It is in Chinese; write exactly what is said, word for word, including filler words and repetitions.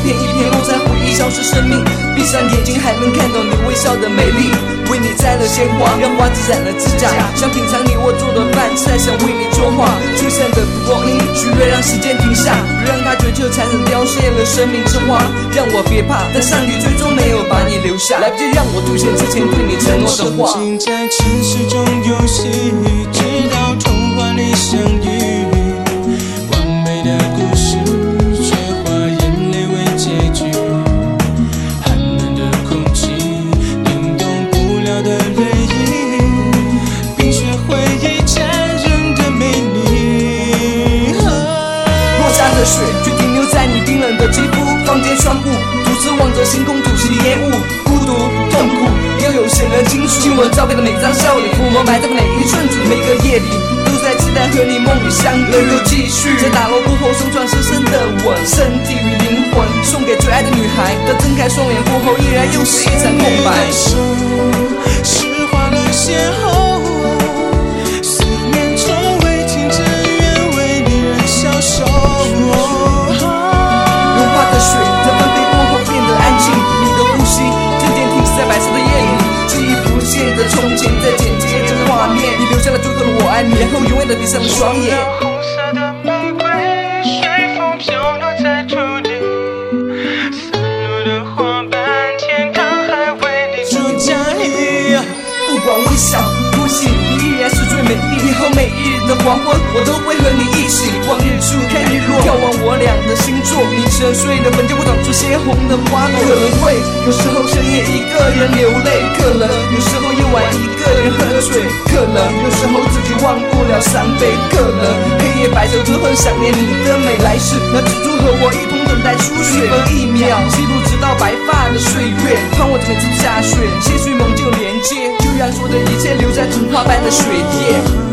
片一片落在回忆，消失生命。闭上眼睛还能看到你微笑的美丽，为你摘了鲜花，让花枝染了指甲，想品尝你我做的饭菜，想为你作画。璀璨的光阴，许愿让时间停下，不让它决彻残忍凋谢了生命之花。让我别怕，但上帝最终没有把你留下，来不及让我兑现之前对你承诺的话。 沉浸在城市中游戏，直到童话里相遇。完美的故事，却化眼泪为结局。寒冷的空气，冰冻不了的泪液，冰雪回忆残忍的美丽。 落下的雪，却停留在你冰冷的肌肤。房间窗户，独自望着星空吐起烟雾，孤独痛苦，要有谁能倾诉？亲吻照片的每张笑脸，抚摸埋葬的每一寸土，每个夜里都在期待和你梦里相遇，能够继续在打落过后送上深深的吻，身体与灵魂送给最爱的女孩。她睁开双眼过后，依然又是一场空白。 释化了邂逅，思念从未停止，愿为你人消瘦。 融化的雪在纷飞过后变得安静，你的呼吸渐渐停止在白色的夜里，记忆浮现的从前在剪接着画面，你留下了最后的我爱你，然后永远的闭上了双眼。 红色的玫瑰随风飘落在土地，散落的花瓣，天堂还为你做嫁衣。 不管微笑多细，你依然是最美丽。以后每一日的黄昏，我都会和你一起望日出看日落，眺望我俩的星座。你沉睡的坟就会长出鲜红的花朵，可能会有时候深夜一个人流泪，可能有时候夜晚一个人喝醉，可能有时候自己忘不了伤悲，可能黑夜白昼都很想念你的美。来世那蜘蛛和我一同等待初雪，一分一秒记录直到白发的岁月，盼我每次下雪，些许梦就连接，就让所有的一切留在童话般的雪夜。